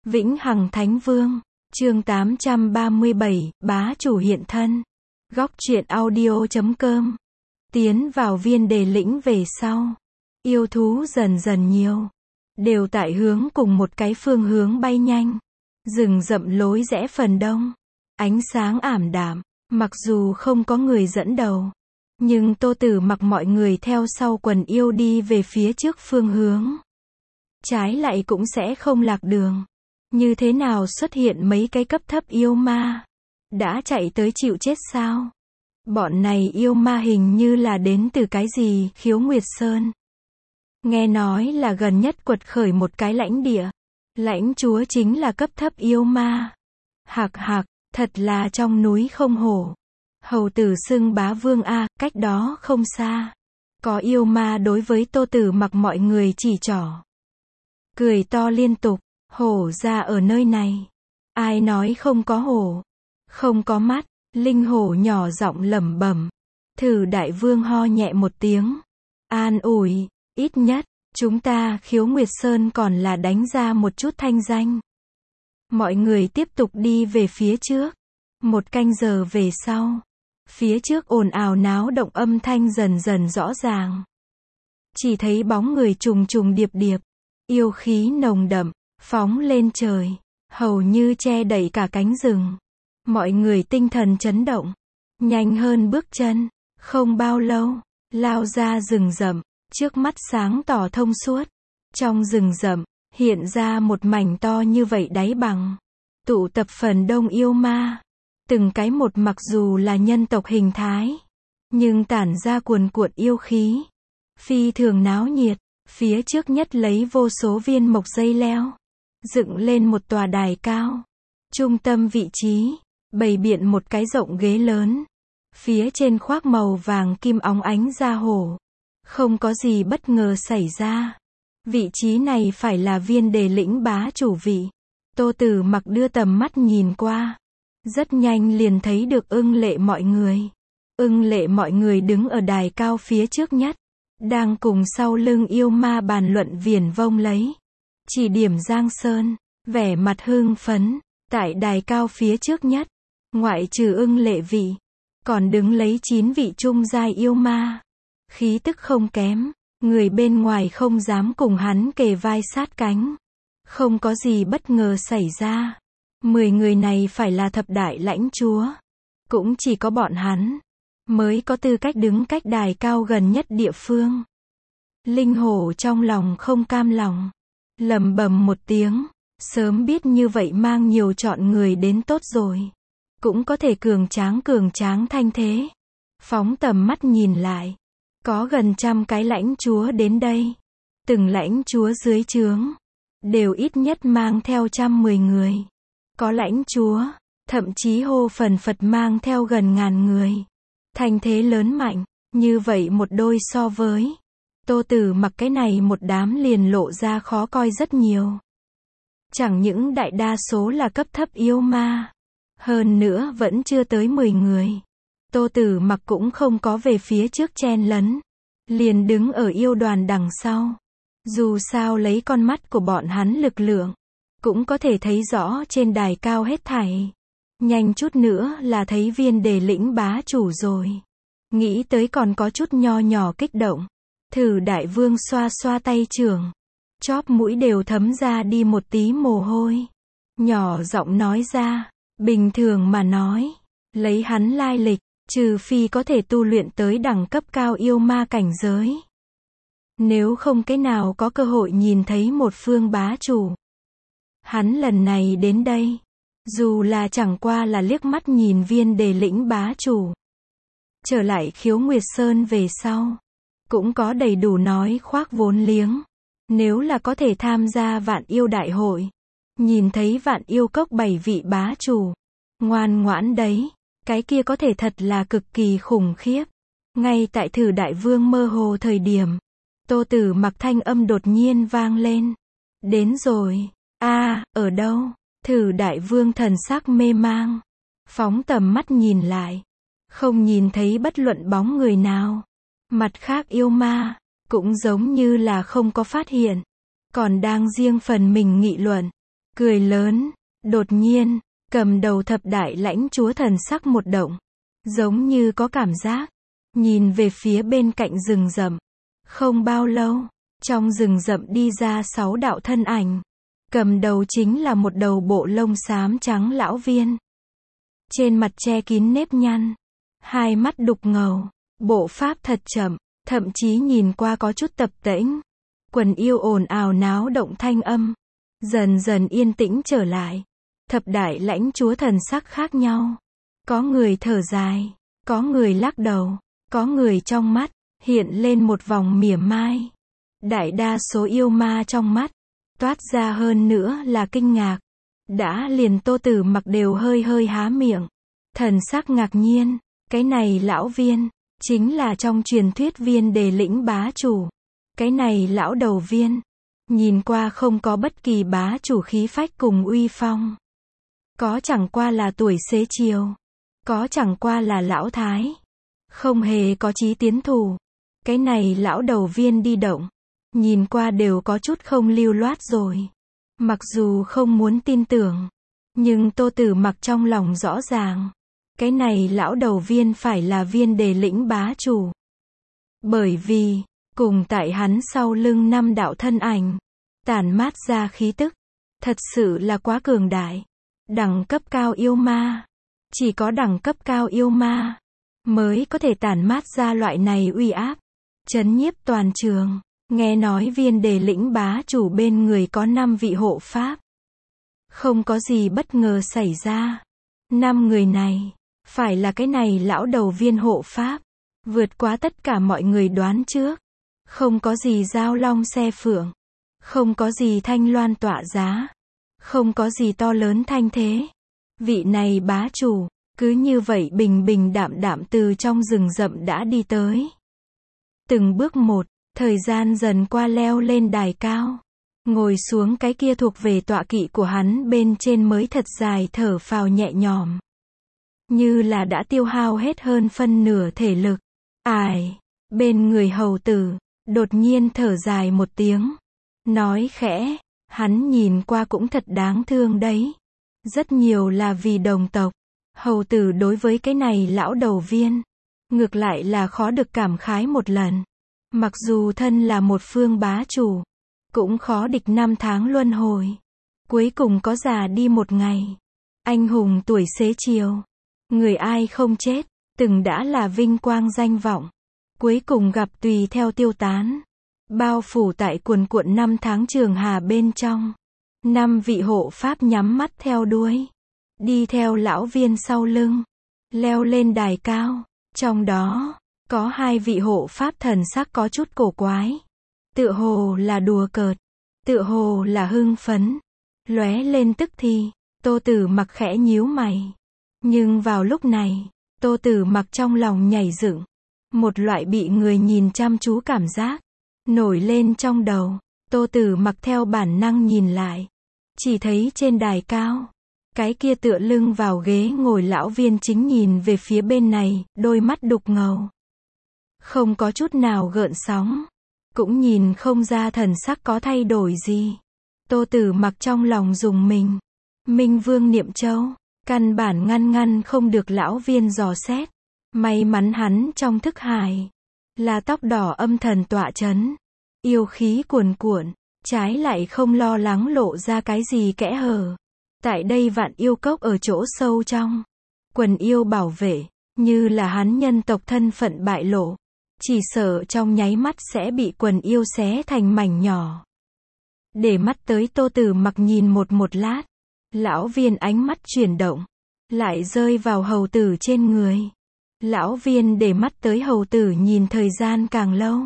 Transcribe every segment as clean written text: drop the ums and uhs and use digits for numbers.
Vĩnh Hằng Thánh Vương, chương 837, bá chủ hiện thân. Góc truyện audio.com. Tiến vào viên đề lĩnh về sau, yêu thú dần dần nhiều, đều tại hướng cùng một cái phương hướng bay nhanh. Rừng rậm lối rẽ phần đông, ánh sáng ảm đạm, mặc dù không có người dẫn đầu, nhưng Tô Tử mặc mọi người theo sau quần yêu đi về phía trước phương hướng. Trái lại cũng sẽ không lạc đường. Như thế nào xuất hiện mấy cái cấp thấp yêu ma? Đã chạy tới chịu chết sao? Bọn này yêu ma hình như là đến từ cái gì, Khiếu Nguyệt Sơn. Nghe nói là gần nhất quật khởi một cái lãnh địa. Lãnh chúa chính là cấp thấp yêu ma. Hạc hạc, thật là trong núi không hổ. Hầu tử xưng bá vương a, cách đó không xa. Có yêu ma đối với Tô Tử mặc mọi người chỉ trỏ. Cười to liên tục. Hổ ra ở nơi này. Ai nói không có hổ? Không có mắt. Linh hổ nhỏ giọng lẩm bẩm. Thử đại vương ho nhẹ một tiếng. An ủi, ít nhất, chúng ta Khiếu Nguyệt Sơn còn là đánh ra một chút thanh danh. Mọi người tiếp tục đi về phía trước. Một canh giờ về sau, phía trước ồn ào náo động âm thanh dần dần rõ ràng. Chỉ thấy bóng người trùng trùng điệp điệp, yêu khí nồng đậm, phóng lên trời, hầu như che đậy cả cánh rừng. Mọi người tinh thần chấn động, nhanh hơn bước chân, không bao lâu, lao ra rừng rậm, trước mắt sáng tỏ thông suốt. Trong rừng rậm, hiện ra một mảnh to như vậy đáy bằng, tụ tập phần đông yêu ma. Từng cái một mặc dù là nhân tộc hình thái, nhưng tản ra cuồn cuộn yêu khí, phi thường náo nhiệt. Phía trước nhất lấy vô số viên mộc dây leo, dựng lên một tòa đài cao. Trung tâm vị trí, bày biện một cái rộng ghế lớn. Phía trên khoác màu vàng kim óng ánh da hổ. Không có gì bất ngờ xảy ra. Vị trí này phải là viên đề lĩnh bá chủ vị. Tô Tử mặc đưa tầm mắt nhìn qua. Rất nhanh liền thấy được Ưng Lệ mọi người. Ưng Lệ mọi người đứng ở đài cao phía trước nhất. Đang cùng sau lưng yêu ma bàn luận viển vông lấy. Chỉ điểm Giang Sơn, vẻ mặt hưng phấn, tại đài cao phía trước nhất. Ngoại trừ Ưng Lệ vị, còn đứng lấy 9 vị trung giai yêu ma. Khí tức không kém, người bên ngoài không dám cùng hắn kề vai sát cánh. Không có gì bất ngờ xảy ra. 10 người này phải là thập đại lãnh chúa. Cũng chỉ có bọn hắn mới có tư cách đứng cách đài cao gần nhất địa phương. Linh hổ trong lòng không cam lòng, lẩm bẩm một tiếng, sớm biết như vậy mang nhiều chọn người đến tốt rồi. Cũng có thể cường tráng thanh thế. Phóng tầm mắt nhìn lại, có gần 100 cái lãnh chúa đến đây. Từng lãnh chúa dưới trướng, đều ít nhất mang theo 110 người. Có lãnh chúa, thậm chí hô phần phật mang theo gần 1000 người. Thành thế lớn mạnh, như vậy một đôi so với Tô Tử mặc cái này một đám liền lộ ra khó coi rất nhiều. Chẳng những đại đa số là cấp thấp yêu ma, hơn nữa vẫn chưa tới 10 người. Tô Tử mặc cũng không có về phía trước chen lấn, liền đứng ở yêu đoàn đằng sau. Dù sao lấy con mắt của bọn hắn lực lượng, cũng có thể thấy rõ trên đài cao hết thảy. Nhanh chút nữa là thấy viên đề lĩnh bá chủ rồi. Nghĩ tới còn có chút nho nhỏ kích động. Thử đại vương xoa xoa tay trưởng, chóp mũi đều thấm ra đi một tí mồ hôi. Nhỏ giọng nói ra, bình thường mà nói, lấy hắn lai lịch, trừ phi có thể tu luyện tới đẳng cấp cao yêu ma cảnh giới. Nếu không cái nào có cơ hội nhìn thấy một phương bá chủ. Hắn lần này đến đây, dù là chẳng qua là liếc mắt nhìn viên đề lĩnh bá chủ. Trở lại Khiếu Nguyệt Sơn về sau, cũng có đầy đủ nói khoác vốn liếng. Nếu là có thể tham gia vạn yêu đại hội, nhìn thấy vạn yêu cốc 7 vị bá chủ, ngoan ngoãn đấy, cái kia có thể thật là cực kỳ khủng khiếp. Ngay tại thử đại vương mơ hồ thời điểm, Tô Tử mặc thanh âm đột nhiên vang lên. Đến rồi. Ở đâu? Thử đại vương thần sắc mê mang. Phóng tầm mắt nhìn lại. Không nhìn thấy bất luận bóng người nào. Mặt khác yêu ma, cũng giống như là không có phát hiện. Còn đang riêng phần mình nghị luận. cười lớn. Đột nhiên, cầm đầu thập đại lãnh chúa thần sắc một động, giống như có cảm giác, nhìn về phía bên cạnh rừng rậm. Không bao lâu, trong rừng rậm đi ra 6 đạo thân ảnh. Cầm đầu chính là một đầu bộ lông xám trắng lão viên. Trên mặt che kín nếp nhăn, hai mắt đục ngầu, bộ pháp thật chậm, thậm chí nhìn qua có chút tập tễnh. Quần yêu ồn ào náo động thanh âm, dần dần yên tĩnh trở lại. Thập đại lãnh chúa thần sắc khác nhau. Có người thở dài, có người lắc đầu, có người trong mắt hiện lên một vòng mỉa mai. Đại đa số yêu ma trong mắt toát ra hơn nữa là kinh ngạc. Đã liền Tô Tử Mặc đều hơi hơi há miệng, thần sắc ngạc nhiên. Cái này lão viên chính là trong truyền thuyết Viên Đề Lĩnh bá chủ. Cái này lão đầu viên nhìn qua không có bất kỳ bá chủ khí phách cùng uy phong. Có chẳng qua là tuổi xế chiều, có chẳng qua là lão thái, không hề có chí tiến thủ. Cái này lão đầu viên đi động, nhìn qua đều có chút không lưu loát rồi. Mặc dù không muốn tin tưởng, nhưng Tô Tử Mặc trong lòng rõ ràng, cái này lão đầu viên phải là Viên Đề Lĩnh bá chủ. Bởi vì, cùng tại hắn sau lưng 5 đạo thân ảnh, tản mát ra khí tức, thật sự là quá cường đại. Đẳng cấp cao yêu ma, chỉ có đẳng cấp cao yêu ma mới có thể tản mát ra loại này uy áp, chấn nhiếp toàn trường. Nghe nói Viên Đề Lĩnh bá chủ bên người có 5 vị hộ pháp. Không có gì bất ngờ xảy ra. 5 người này, phải là cái này lão đầu viên hộ pháp, vượt quá tất cả mọi người đoán trước. Không có gì giao long xe phượng, không có gì thanh loan tọa giá, không có gì to lớn thanh thế. Vị này bá chủ, cứ như vậy bình bình đạm đạm từ trong rừng rậm đã đi tới. Từng bước một, thời gian dần qua leo lên đài cao. Ngồi xuống cái kia thuộc về tọa kỵ của hắn bên trên mới thật dài thở phào nhẹ nhõm. Như là đã tiêu hao hết hơn phân nửa thể lực. Ai, bên người hầu tử, đột nhiên thở dài một tiếng. Nói khẽ, hắn nhìn qua cũng thật đáng thương đấy. Rất nhiều là vì đồng tộc. Hầu tử đối với cái này lão đầu viên, ngược lại là khó được cảm khái một lần. Mặc dù thân là một phương bá chủ, cũng khó địch 5 tháng luân hồi. Cuối cùng có già đi một ngày. Anh hùng tuổi xế chiều. Người ai không chết, từng đã là vinh quang danh vọng. Cuối cùng gặp tùy theo tiêu tán. Bao phủ tại cuồn cuộn 5 tháng trường hà bên trong. 5 vị hộ pháp nhắm mắt theo đuôi. Đi theo lão viên sau lưng. Leo lên đài cao. Trong đó, có 2 vị hộ pháp thần sắc có chút cổ quái. Tựa hồ là đùa cợt. Tựa hồ là hưng phấn. Lóe lên tức thì, Tô Tử Mặc khẽ nhíu mày. Nhưng vào lúc này, Tô Tử Mặc trong lòng nhảy dựng. Một loại bị người nhìn chăm chú cảm giác nổi lên trong đầu. Tô Tử Mặc theo bản năng nhìn lại. Chỉ thấy trên đài cao, cái kia tựa lưng vào ghế ngồi lão viên chính nhìn về phía bên này, đôi mắt đục ngầu. Không có chút nào gợn sóng. Cũng nhìn không ra thần sắc có thay đổi gì. Tô Tử Mặc trong lòng rùng mình. Minh Vương Niệm Châu, căn bản ngăn không được lão viên dò xét. May mắn hắn trong thức hải là tóc đỏ âm thần tọa chấn, yêu khí cuồn cuộn, trái lại không lo lắng lộ ra cái gì kẽ hở. Tại đây vạn yêu cốc ở chỗ sâu trong, quần yêu bảo vệ, như là hắn nhân tộc thân phận bại lộ, chỉ sợ trong nháy mắt sẽ bị quần yêu xé thành mảnh nhỏ. Để mắt tới Tô Tử Mặc nhìn một lát, lão viên ánh mắt chuyển động, lại rơi vào hầu tử trên người. Lão viên để mắt tới hầu tử nhìn thời gian càng lâu.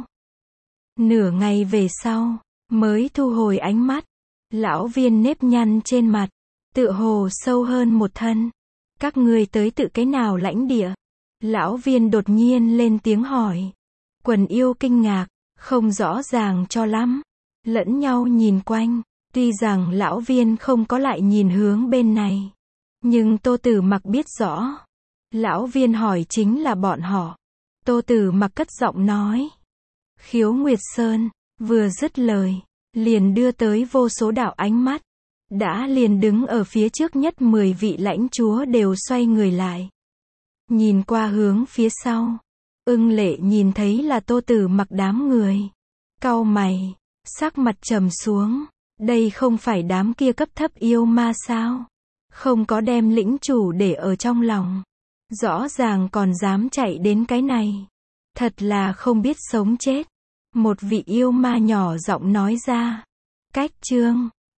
Nửa ngày về sau, mới thu hồi ánh mắt. Lão viên nếp nhăn trên mặt, tựa hồ sâu hơn một thân. Các ngươi tới tự cái nào lãnh địa? Lão viên đột nhiên lên tiếng hỏi. Quần yêu kinh ngạc, không rõ ràng cho lắm. Lẫn nhau nhìn quanh, tuy rằng lão viên không có lại nhìn hướng bên này. Nhưng Tô Tử Mặc biết rõ. Lão viên hỏi chính là bọn họ. Tô Tử Mặc cất giọng nói. Khiếu Nguyệt Sơn, vừa dứt lời, liền đưa tới vô số đạo ánh mắt. Đã liền đứng ở phía trước nhất 10 vị lãnh chúa đều xoay người lại. Nhìn qua hướng phía sau. Ưng Lệ nhìn thấy là Tô Tử Mặc đám người. Cau mày, sắc mặt trầm xuống. Đây không phải đám kia cấp thấp yêu ma sao? Không có đem lĩnh chủ để ở trong lòng. Rõ ràng còn dám chạy đến cái này. Thật là không biết sống chết. Một vị yêu ma nhỏ giọng nói ra. Cách chương